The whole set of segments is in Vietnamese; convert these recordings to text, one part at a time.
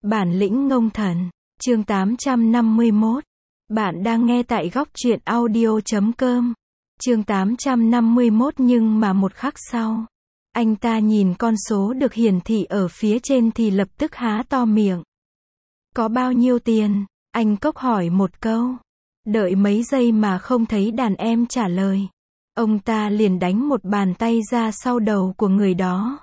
Bản lĩnh ngông thần. Chương 851. Bạn đang nghe tại góc truyện audio.com. Chương 851. Nhưng mà một khắc sau, anh ta nhìn con số được hiển thị ở phía trên thì lập tức há to miệng. Có bao nhiêu tiền? Anh Cốc hỏi một câu. Đợi mấy giây mà không thấy đàn em trả lời. Ông ta liền đánh một bàn tay ra sau đầu của người đó.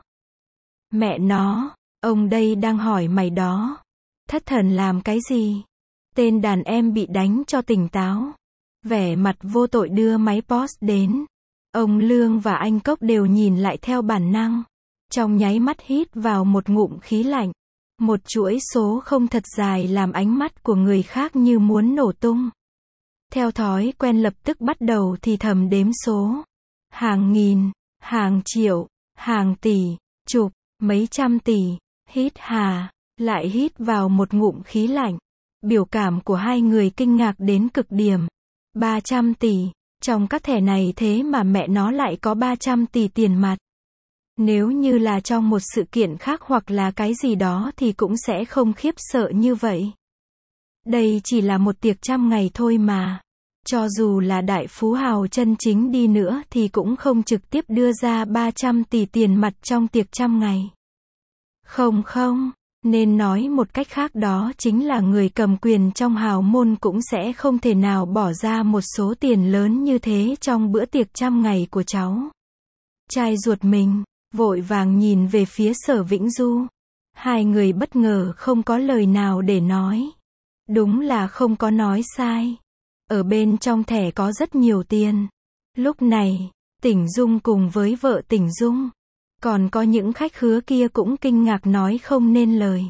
Mẹ nó, ông đây đang hỏi mày đó. Thất thần làm cái gì? Tên đàn em bị đánh cho tỉnh táo. Vẻ mặt vô tội đưa máy POS đến. Ông Lương và anh Cốc đều nhìn lại theo bản năng. Trong nháy mắt hít vào một ngụm khí lạnh. Một chuỗi số không thật dài làm ánh mắt của người khác như muốn nổ tung. Theo thói quen lập tức bắt đầu thì thầm đếm số. Hàng nghìn, hàng triệu, hàng tỷ, chục, mấy trăm tỷ. Hít hà, lại hít vào một ngụm khí lạnh. Biểu cảm của hai người kinh ngạc đến cực điểm. 300 tỷ, trong các thẻ này thế mà mẹ nó lại có 300 tỷ tiền mặt. Nếu như là trong một sự kiện khác hoặc là cái gì đó thì cũng sẽ không khiếp sợ như vậy. Đây chỉ là một tiệc trăm ngày thôi mà. Cho dù là đại phú hào chân chính đi nữa thì cũng không trực tiếp đưa ra 300 tỷ tiền mặt trong tiệc trăm ngày. Không, nên nói một cách khác đó chính là người cầm quyền trong hào môn cũng sẽ không thể nào bỏ ra một số tiền lớn như thế trong bữa tiệc trăm ngày của cháu. Trai ruột mình, vội vàng nhìn về phía Sở Vĩnh Du. Hai người bất ngờ không có lời nào để nói. Đúng là không có nói sai. Ở bên trong thẻ có rất nhiều tiền. Lúc này, Tỉnh Dung cùng với vợ Tỉnh Dung, còn có những khách khứa kia cũng kinh ngạc nói không nên lời.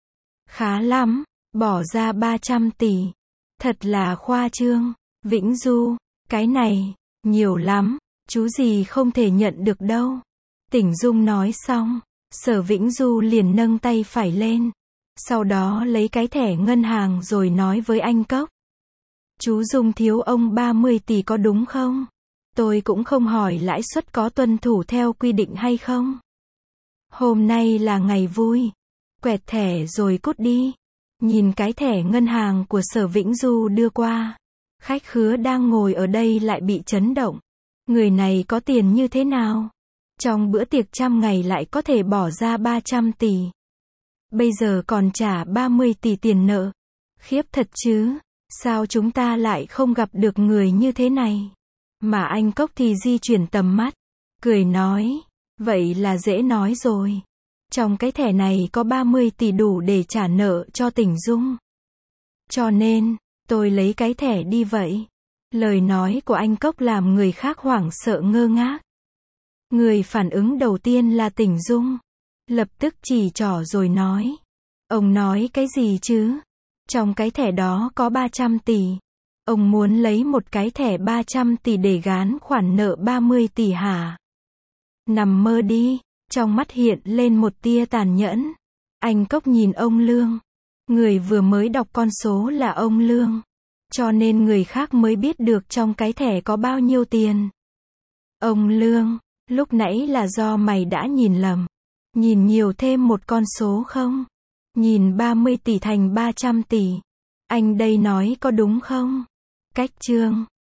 Khá lắm, bỏ ra 300 tỷ. Thật là khoa trương. Vĩnh Du, cái này, nhiều lắm, chú gì không thể nhận được đâu. Tỉnh Dung nói xong, Sở Vĩnh Du liền nâng tay phải lên. Sau đó lấy cái thẻ ngân hàng rồi nói với anh Cốc. Chú Dung thiếu ông 30 tỷ có đúng không? Tôi cũng không hỏi lãi suất có tuân thủ theo quy định hay không. Hôm nay là ngày vui. Quẹt thẻ rồi cút đi. Nhìn cái thẻ ngân hàng của Sở Vĩnh Du đưa qua. Khách khứa đang ngồi ở đây lại bị chấn động. Người này có tiền như thế nào? Trong bữa tiệc trăm ngày lại có thể bỏ ra 300 tỷ. Bây giờ còn trả 30 tỷ tiền nợ. Khiếp thật chứ. Sao chúng ta lại không gặp được người như thế này? Mà anh Cốc thì di chuyển tầm mắt. Cười nói. Vậy là dễ nói rồi. Trong cái thẻ này có 30 tỷ đủ để trả nợ cho Tỉnh Dung. Cho nên, tôi lấy cái thẻ đi vậy. Lời nói của anh Cốc làm người khác hoảng sợ ngơ ngác. Người phản ứng đầu tiên là Tỉnh Dung. Lập tức chỉ trỏ rồi nói. Ông nói cái gì chứ? Trong cái thẻ đó có 300 tỷ. Ông muốn lấy một cái thẻ 300 tỷ để gán khoản nợ 30 tỷ hả? Nằm mơ đi. Trong mắt hiện lên một tia tàn nhẫn. Anh Cốc nhìn ông Lương. Người vừa mới đọc con số là ông Lương. Cho nên người khác mới biết được trong cái thẻ có bao nhiêu tiền. Ông Lương, lúc nãy là do mày đã nhìn lầm. Nhìn nhiều thêm một con số không? Nhìn 30 tỷ thành 300 tỷ. Anh đây nói có đúng không? Cách chương.